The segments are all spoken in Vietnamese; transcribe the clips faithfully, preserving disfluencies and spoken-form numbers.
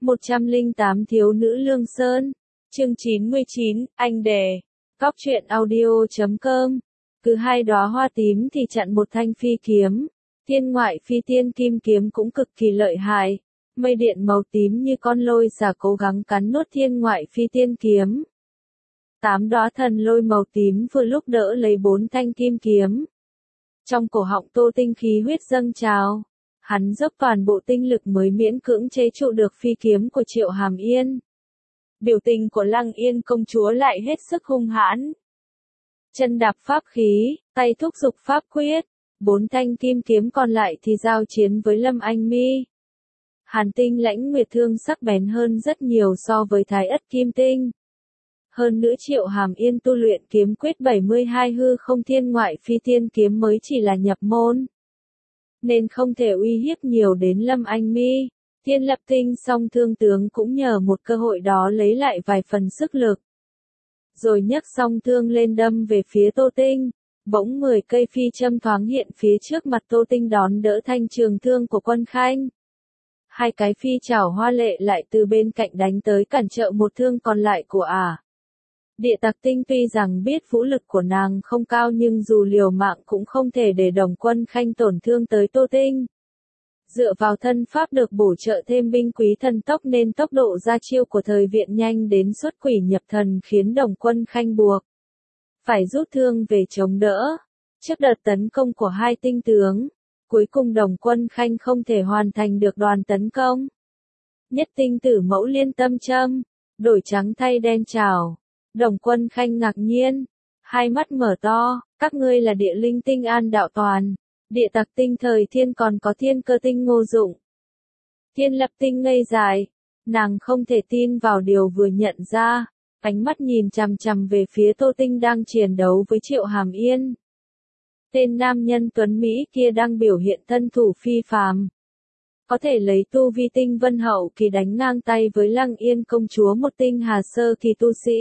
một trăm lẻ tám Thiếu nữ Lương Sơn. Chương chín mươi chín, anh đề. Cóc truyện audio chấm com. Cứ hai đóa hoa tím thì chặn một thanh phi kiếm. Thiên ngoại phi tiên kim kiếm cũng cực kỳ lợi hại. Mây điện màu tím như con lôi xà cố gắng cắn nuốt thiên ngoại phi tiên kiếm. Tám đóa thần lôi màu tím vừa lúc đỡ lấy bốn thanh kim kiếm. Trong cổ họng Tô Tinh khí huyết dâng trào. Hắn dốc toàn bộ tinh lực mới miễn cưỡng chế trụ được phi kiếm của Triệu Hàm Yên. Biểu tình của Lăng Yên công chúa lại hết sức hung hãn. Chân đạp pháp khí, tay thúc giục pháp quyết, bốn thanh kim kiếm còn lại thì giao chiến với Lâm Anh Mi. Hàn tinh lãnh nguyệt thương sắc bén hơn rất nhiều so với Thái ất kim tinh. Hơn nữa Triệu Hàm Yên tu luyện kiếm quyết bảy mươi hai hư không thiên ngoại phi tiên kiếm mới chỉ là nhập môn, nên không thể uy hiếp nhiều đến Lâm Anh Mi. Thiên Lập Tinh song thương tướng cũng nhờ một cơ hội đó lấy lại vài phần sức lực. Rồi nhấc song thương lên đâm về phía Tô Tinh. Bỗng mười cây phi châm thoáng hiện phía trước mặt Tô Tinh đón đỡ thanh trường thương của Quân Khanh. Hai cái phi chảo hoa lệ lại từ bên cạnh đánh tới cản trợ một thương còn lại của ả. À. Địa Tặc Tinh tuy rằng biết vũ lực của nàng không cao nhưng dù liều mạng cũng không thể để Đồng Quân Khanh tổn thương tới Tô Tinh. Dựa vào thân pháp được bổ trợ thêm binh quý thần tốc nên tốc độ ra chiêu của thời viện nhanh đến xuất quỷ nhập thần khiến Đồng Quân Khanh buộc phải rút thương về chống đỡ. Trước đợt tấn công của hai tinh tướng, cuối cùng Đồng Quân Khanh không thể hoàn thành được đoàn tấn công. Nhất tinh tử mẫu liên tâm châm, đổi trắng thay đen trào. Đồng Quân Khanh ngạc nhiên, hai mắt mở to, các ngươi là địa linh tinh An Đạo Toàn, địa tặc tinh thời thiên còn có thiên cơ tinh Ngô Dụng. Thiên Lập Tinh ngây dài, nàng không thể tin vào điều vừa nhận ra, ánh mắt nhìn chằm chằm về phía Tô Tinh đang chiến đấu với Triệu Hàm Yên. Tên nam nhân tuấn Mỹ kia đang biểu hiện thân thủ phi phàm. Có thể lấy tu vi tinh vân hậu kỳ đánh ngang tay với Lăng Yên công chúa một tinh hà sơ kỳ tu sĩ.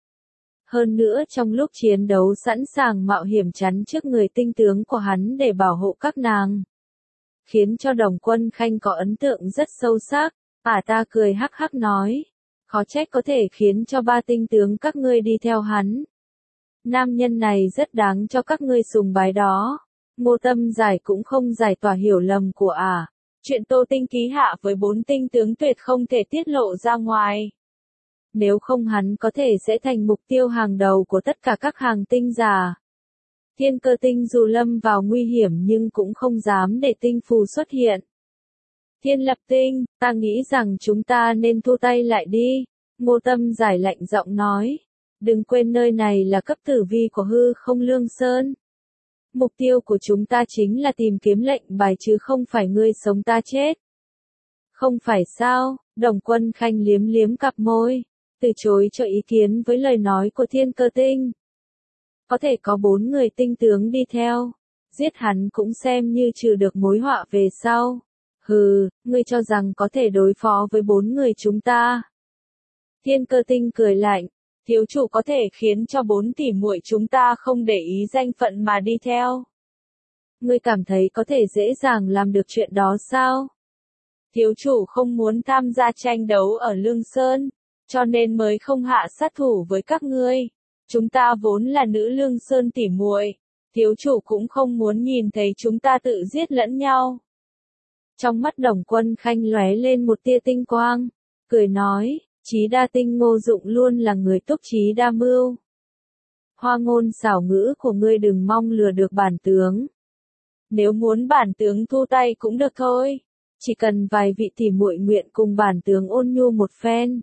Hơn nữa trong lúc chiến đấu sẵn sàng mạo hiểm chắn trước người tinh tướng của hắn để bảo hộ các nàng. Khiến cho Đồng Quân Khanh có ấn tượng rất sâu sắc, ả ta cười hắc hắc nói. Khó trách có thể khiến cho ba tinh tướng các ngươi đi theo hắn. Nam nhân này rất đáng cho các ngươi sùng bái đó. Ngô Tâm Giải cũng không giải tỏa hiểu lầm của ả. À. Chuyện Tô Tinh ký hạ với bốn tinh tướng tuyệt không thể tiết lộ ra ngoài. Nếu không hắn có thể sẽ thành mục tiêu hàng đầu của tất cả các hàng tinh giả. Thiên Cơ Tinh dù lâm vào nguy hiểm nhưng cũng không dám để tinh phù xuất hiện. Thiên Lập Tinh, ta nghĩ rằng chúng ta nên thu tay lại đi. Ngô Tâm Giải lạnh giọng nói. Đừng quên nơi này là cấp tử vi của hư không Lương Sơn. Mục tiêu của chúng ta chính là tìm kiếm lệnh bài chứ không phải ngươi sống ta chết. Không phải sao, Đồng Quân Khanh liếm liếm cặp môi, từ chối cho ý kiến với lời nói của Thiên Cơ Tinh. Có thể có bốn người tinh tướng đi theo, giết hắn cũng xem như trừ được mối họa về sau. Hừ, ngươi cho rằng có thể đối phó với bốn người chúng ta. Thiên Cơ Tinh cười lạnh, thiếu chủ có thể khiến cho bốn tỷ muội chúng ta không để ý danh phận mà đi theo. Ngươi cảm thấy có thể dễ dàng làm được chuyện đó sao? Thiếu chủ không muốn tham gia tranh đấu ở Lương Sơn, cho nên mới không hạ sát thủ với các ngươi. Chúng ta vốn là nữ Lương Sơn tỷ muội, thiếu chủ cũng không muốn nhìn thấy chúng ta tự giết lẫn nhau. Trong mắt Đồng Quân Khanh lóe lên một tia tinh quang, cười nói, Chí Đa Tinh Ngô Dụng luôn là người túc trí đa mưu. Hoa ngôn xảo ngữ của ngươi đừng mong lừa được bản tướng. Nếu muốn bản tướng thu tay cũng được thôi, chỉ cần vài vị tỷ muội nguyện cùng bản tướng ôn nhu một phen.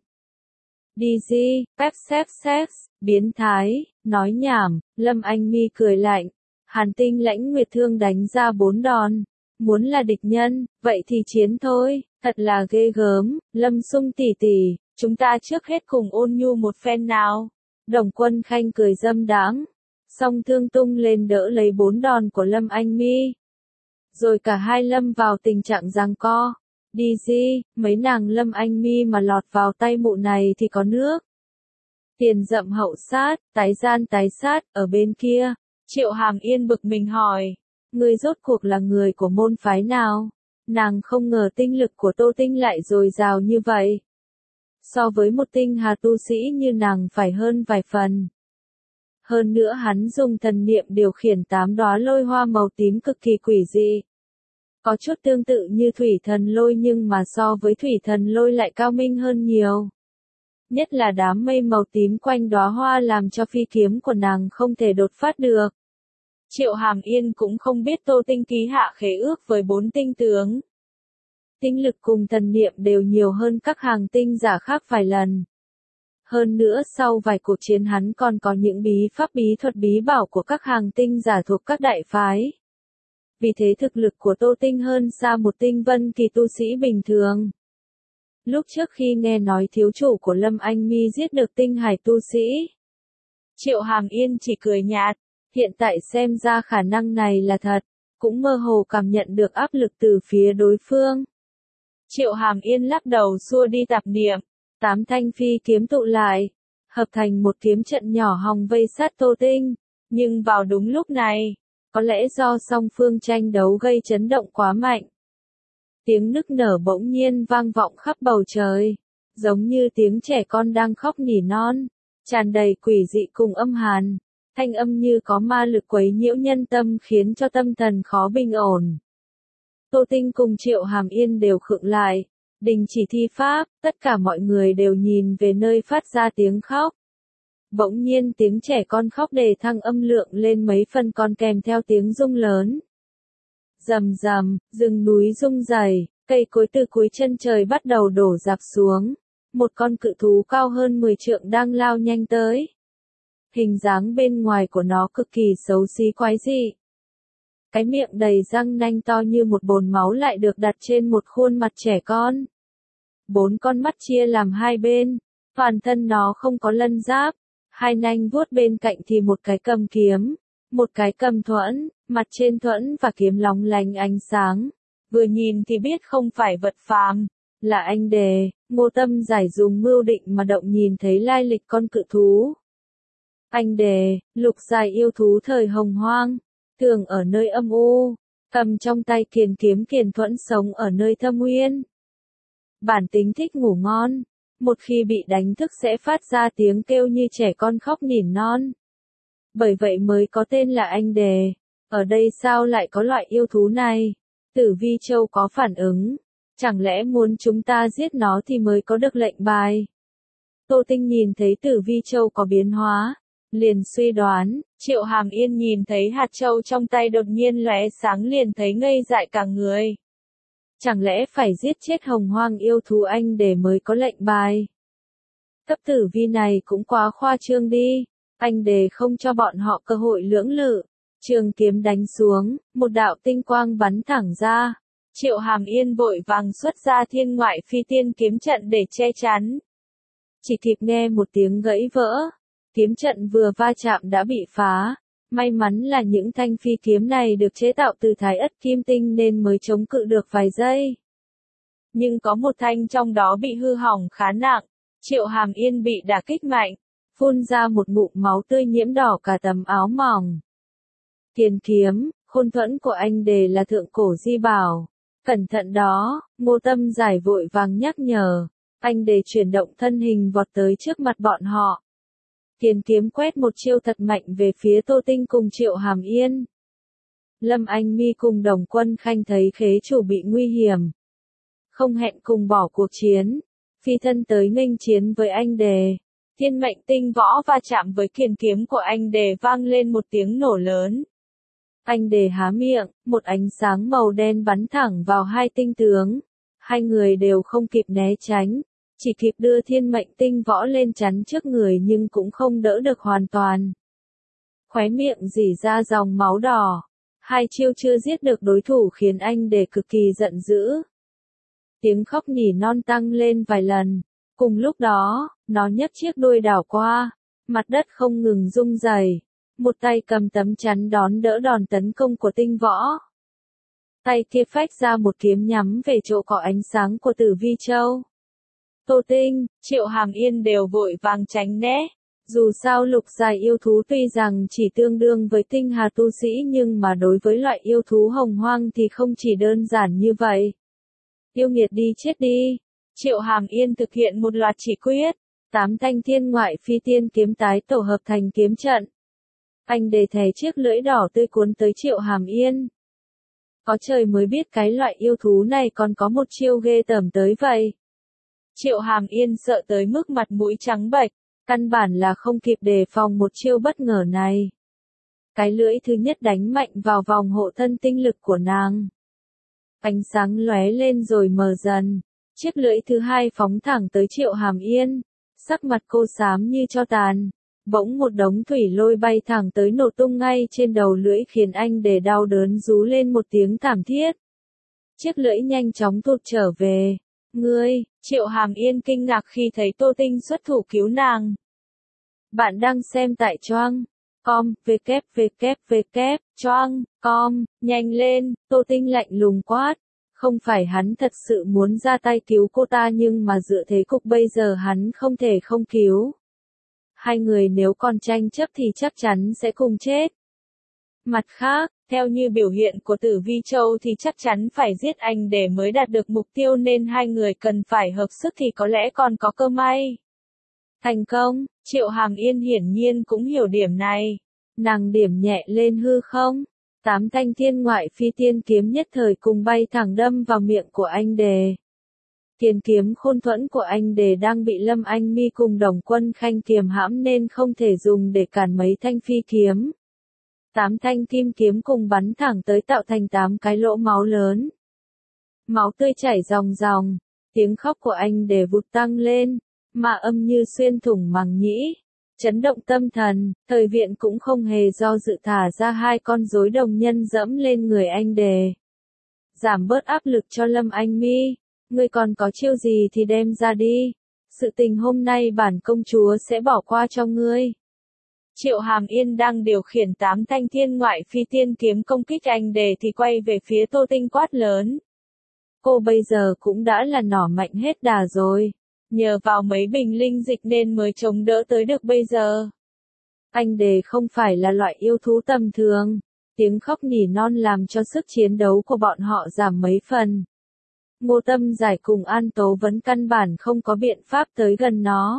Đi gì, pep xếp sex, biến thái, nói nhảm. Lâm Anh Mi cười lạnh, Hàn tinh lãnh nguyệt thương đánh ra bốn đòn. Muốn là địch nhân, vậy thì chiến thôi, thật là ghê gớm. Lâm Sung tỷ tỷ, chúng ta trước hết cùng ôn nhu một phen nào. Đồng Quân Khanh cười dâm đãng, song thương tung lên đỡ lấy bốn đòn của Lâm Anh Mi. Rồi cả hai lâm vào tình trạng giằng co. Đi gì, mấy nàng Lâm Anh Mi mà lọt vào tay mụ này thì có nước. Tiền dậm hậu sát, tái gian tái sát, ở bên kia. Triệu Hàm Yên bực mình hỏi, ngươi rốt cuộc là người của môn phái nào? Nàng không ngờ tinh lực của Tô Tinh lại dồi dào như vậy. so với một tinh hà tu sĩ như nàng phải hơn vài phần. Hơn nữa hắn dùng thần niệm điều khiển tám đóa lôi hoa màu tím cực kỳ quỷ dị. Có chút tương tự như thủy thần lôi nhưng mà so với thủy thần lôi lại cao minh hơn nhiều. Nhất là đám mây màu tím quanh đóa hoa làm cho phi kiếm của nàng không thể đột phát được. Triệu Hàm Yên cũng không biết Tô Tinh ký hạ khế ước với bốn tinh tướng. Tinh lực cùng thần niệm đều nhiều hơn các hàng tinh giả khác vài lần. Hơn nữa sau vài cuộc chiến hắn còn có những bí pháp bí thuật bí bảo của các hàng tinh giả thuộc các đại phái. Vì thế thực lực của Tô Tinh hơn xa một tinh vân kỳ tu sĩ bình thường. Lúc trước khi nghe nói thiếu chủ của Lâm Anh Mi giết được tinh hải tu sĩ, Triệu Hàm Yên chỉ cười nhạt, hiện tại xem ra khả năng này là thật, cũng mơ hồ cảm nhận được áp lực từ phía đối phương. Triệu Hàm Yên lắc đầu xua đi tạp niệm, tám thanh phi kiếm tụ lại, hợp thành một kiếm trận nhỏ hòng vây sát Tô Tinh, nhưng vào đúng lúc này, có lẽ do song phương tranh đấu gây chấn động quá mạnh. Tiếng nức nở bỗng nhiên vang vọng khắp bầu trời, giống như tiếng trẻ con đang khóc nỉ non, tràn đầy quỷ dị cùng âm hàn, thanh âm như có ma lực quấy nhiễu nhân tâm khiến cho tâm thần khó bình ổn. Tô Tinh cùng Triệu Hàm Yên đều khựng lại, đình chỉ thi pháp, tất cả mọi người đều nhìn về nơi phát ra tiếng khóc. Bỗng nhiên tiếng trẻ con khóc đề thăng âm lượng lên mấy phần còn kèm theo tiếng rung lớn. Rầm rầm, rừng núi rung rẩy, cây cối từ cuối chân trời bắt đầu đổ rạp xuống. Một con cự thú cao hơn mười trượng đang lao nhanh tới. Hình dáng bên ngoài của nó cực kỳ xấu xí quái dị. Cái miệng đầy răng nanh to như một bồn máu lại được đặt trên một khuôn mặt trẻ con. Bốn con mắt chia làm hai bên, toàn thân nó không có lân giáp, hai nanh vuốt bên cạnh thì một cái cầm kiếm, một cái cầm thuẫn, mặt trên thuẫn và kiếm lóng lánh ánh sáng. Vừa nhìn thì biết không phải vật phàm, là anh đề. Ngô Tâm Giải dùng mưu định mà động nhìn thấy lai lịch con cự thú. Anh đề, lục dài yêu thú thời hồng hoang, thường ở nơi âm u, cầm trong tay kiền kiếm kiền thuẫn sống ở nơi thâm uyên. Bản tính thích ngủ ngon, một khi bị đánh thức sẽ phát ra tiếng kêu như trẻ con khóc nỉ non. Bởi vậy mới có tên là anh đề. Ở đây sao lại có loại yêu thú này? Tử Vi Châu có phản ứng. Chẳng lẽ muốn chúng ta giết nó thì mới có được lệnh bài? Tô Tinh nhìn thấy Tử Vi Châu có biến hóa, liền suy đoán. Triệu Hàm Yên nhìn thấy hạt châu trong tay đột nhiên lóe sáng liền thấy ngây dại cả người. Chẳng lẽ phải giết chết hồng hoang yêu thú anh để mới có lệnh bài? Cấp tử vi này cũng quá khoa trương đi. Anh đề không cho bọn họ cơ hội lưỡng lự. Trường kiếm đánh xuống, một đạo tinh quang bắn thẳng ra. Triệu Hàm Yên vội vàng xuất ra thiên ngoại phi tiên kiếm trận để che chắn. Chỉ kịp nghe một tiếng gãy vỡ. Kiếm trận vừa va chạm đã bị phá. May mắn là những thanh phi kiếm này được chế tạo từ thái ất kim tinh nên mới chống cự được vài giây. Nhưng có một thanh trong đó bị hư hỏng khá nặng. Triệu Hàm Yên bị đả kích mạnh, phun ra một ngụm máu tươi nhiễm đỏ cả tấm áo mỏng. Kiền kiếm, khôn thuẫn của anh đề là thượng cổ di bảo. Cẩn thận đó, Ngô Tâm Giải vội vàng nhắc nhở. Anh đề chuyển động thân hình vọt tới trước mặt bọn họ. Kiền kiếm quét một chiêu thật mạnh về phía Tô Tinh cùng Triệu Hàm Yên. Lâm Anh Mi cùng Đồng Quân Khanh thấy khế chủ bị nguy hiểm. Không hẹn cùng bỏ cuộc chiến. Phi thân tới nghênh chiến với anh đề. Thiên mệnh tinh võ va chạm với kiền kiếm của anh đề vang lên một tiếng nổ lớn. Anh đề há miệng, một ánh sáng màu đen bắn thẳng vào hai tinh tướng. Hai người đều không kịp né tránh, chỉ kịp đưa thiên mệnh tinh võ lên chắn trước người nhưng cũng không đỡ được hoàn toàn. Khóe miệng rỉ ra dòng máu đỏ. Hai chiêu chưa giết được đối thủ khiến anh đề cực kỳ giận dữ. Tiếng khóc nỉ non tăng lên vài lần. Cùng lúc đó, nó nhấc chiếc đuôi đảo qua. Mặt đất không ngừng rung rẩy. Một tay cầm tấm chắn đón đỡ đòn tấn công của tinh võ. Tay kia phách ra một kiếm nhắm về chỗ có ánh sáng của Tử Vi Châu. Tô Tinh, Triệu Hàm Yên đều vội vàng tránh né. Dù sao lục dài yêu thú tuy rằng chỉ tương đương với tinh hà tu sĩ nhưng mà đối với loại yêu thú hồng hoang thì không chỉ đơn giản như vậy. Yêu nghiệt đi chết đi. Triệu Hàm Yên thực hiện một loạt chỉ quyết, tám thanh thiên ngoại phi tiên kiếm tái tổ hợp thành kiếm trận. Anh đề thè chiếc lưỡi đỏ tươi cuốn tới Triệu Hàm Yên. Có trời mới biết cái loại yêu thú này còn có một chiêu ghê tởm tới vậy. Triệu Hàm Yên sợ tới mức mặt mũi trắng bệch, căn bản là không kịp đề phòng một chiêu bất ngờ này. Cái lưỡi thứ nhất đánh mạnh vào vòng hộ thân tinh lực của nàng. Ánh sáng lóe lên rồi mờ dần. Chiếc lưỡi thứ hai phóng thẳng tới Triệu Hàm Yên. Sắc mặt cô xám như tro tàn. Bỗng một đống thủy lôi bay thẳng tới nổ tung ngay trên đầu lưỡi khiến anh để đau đớn rú lên một tiếng thảm thiết. Chiếc lưỡi nhanh chóng thụt trở về. Ngươi, Triệu Hàm Yên kinh ngạc khi thấy Tô Tinh xuất thủ cứu nàng. Bạn đang xem tại Choang com, www, choang com, nhanh lên, Tô Tinh lạnh lùng quát. Không phải hắn thật sự muốn ra tay cứu cô ta nhưng mà dựa thế cục bây giờ hắn không thể không cứu. Hai người nếu còn tranh chấp thì chắc chắn sẽ cùng chết. Mặt khác, theo như biểu hiện của Tử Vi Châu thì chắc chắn phải giết anh để mới đạt được mục tiêu nên hai người cần phải hợp sức thì có lẽ còn có cơ may. Thành công, Triệu Hàm Yên hiển nhiên cũng hiểu điểm này. Nàng điểm nhẹ lên hư không. Tám thanh thiên ngoại phi tiên kiếm nhất thời cùng bay thẳng đâm vào miệng của anh đề. Tiền kiếm khôn thuẫn của anh đề đang bị Lâm Anh Mi cùng Đồng Quân Khanh kiềm hãm nên không thể dùng để cản mấy thanh phi kiếm. Tám thanh kim kiếm cùng bắn thẳng tới tạo thành tám cái lỗ máu lớn. Máu tươi chảy ròng ròng, tiếng khóc của anh đề vụt tăng lên, mà âm như xuyên thủng màng nhĩ. Chấn động tâm thần, thời viện cũng không hề do dự thả ra hai con rối đồng nhân dẫm lên người anh đề. Giảm bớt áp lực cho Lâm Anh Mi, ngươi còn có chiêu gì thì đem ra đi. Sự tình hôm nay bản công chúa sẽ bỏ qua cho ngươi. Triệu Hàm Yên đang điều khiển tám thanh thiên ngoại phi tiên kiếm công kích anh đề thì quay về phía Tô Tinh quát lớn. Cô bây giờ cũng đã là nỏ mạnh hết đà rồi. Nhờ vào mấy bình linh dịch nên mới chống đỡ tới được bây giờ. Anh đề không phải là loại yêu thú tầm thường. Tiếng khóc nỉ non làm cho sức chiến đấu của bọn họ giảm mấy phần. Ngô Tâm Giải cùng An Tố vẫn căn bản không có biện pháp tới gần nó.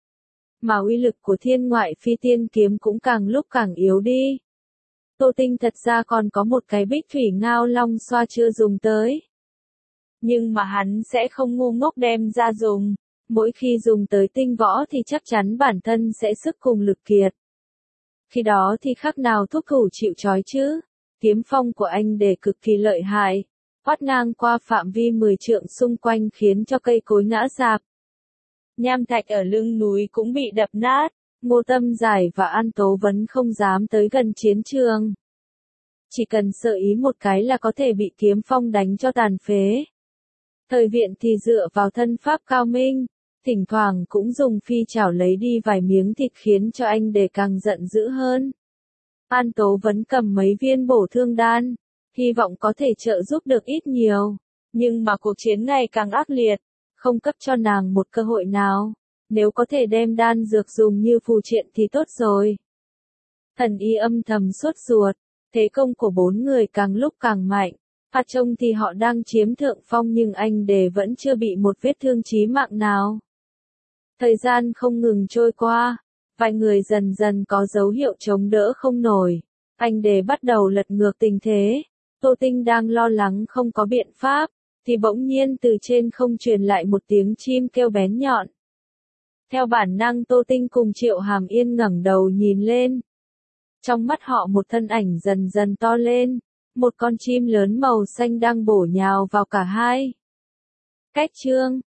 Mà uy lực của thiên ngoại phi tiên kiếm cũng càng lúc càng yếu đi. Tô Tinh thật ra còn có một cái bích thủy ngao long xoa chưa dùng tới. Nhưng mà hắn sẽ không ngu ngốc đem ra dùng. Mỗi khi dùng tới tinh võ thì chắc chắn bản thân sẽ sức cùng lực kiệt. Khi đó thì khác nào thuốc thủ chịu trói chứ. Kiếm phong của anh đề cực kỳ lợi hại. Quát ngang qua phạm vi mười trượng xung quanh khiến cho cây cối ngã rạp. Nham thạch ở lưng núi cũng bị đập nát. Ngô Tâm Giải và An Tố vẫn không dám tới gần chiến trường. Chỉ cần sợ ý một cái là có thể bị kiếm phong đánh cho tàn phế. Thời viện thì dựa vào thân pháp cao minh. Thỉnh thoảng cũng dùng phi chảo lấy đi vài miếng thịt khiến cho anh đề càng giận dữ hơn. An Tố vẫn cầm mấy viên bổ thương đan, hy vọng có thể trợ giúp được ít nhiều. Nhưng mà cuộc chiến ngày càng ác liệt, không cấp cho nàng một cơ hội nào. Nếu có thể đem đan dược dùng như phù triện thì tốt rồi. Thần y âm thầm sốt ruột, thế công của bốn người càng lúc càng mạnh. Phát trông thì họ đang chiếm thượng phong nhưng anh đề vẫn chưa bị một vết thương chí mạng nào. Thời gian không ngừng trôi qua, vài người dần dần có dấu hiệu chống đỡ không nổi. Anh đề bắt đầu lật ngược tình thế. Tô Tinh đang lo lắng không có biện pháp, thì bỗng nhiên từ trên không truyền lại một tiếng chim kêu bén nhọn. Theo bản năng Tô Tinh cùng Triệu Hàm Yên ngẩng đầu nhìn lên. Trong mắt họ một thân ảnh dần dần to lên, một con chim lớn màu xanh đang bổ nhào vào cả hai. Cách chương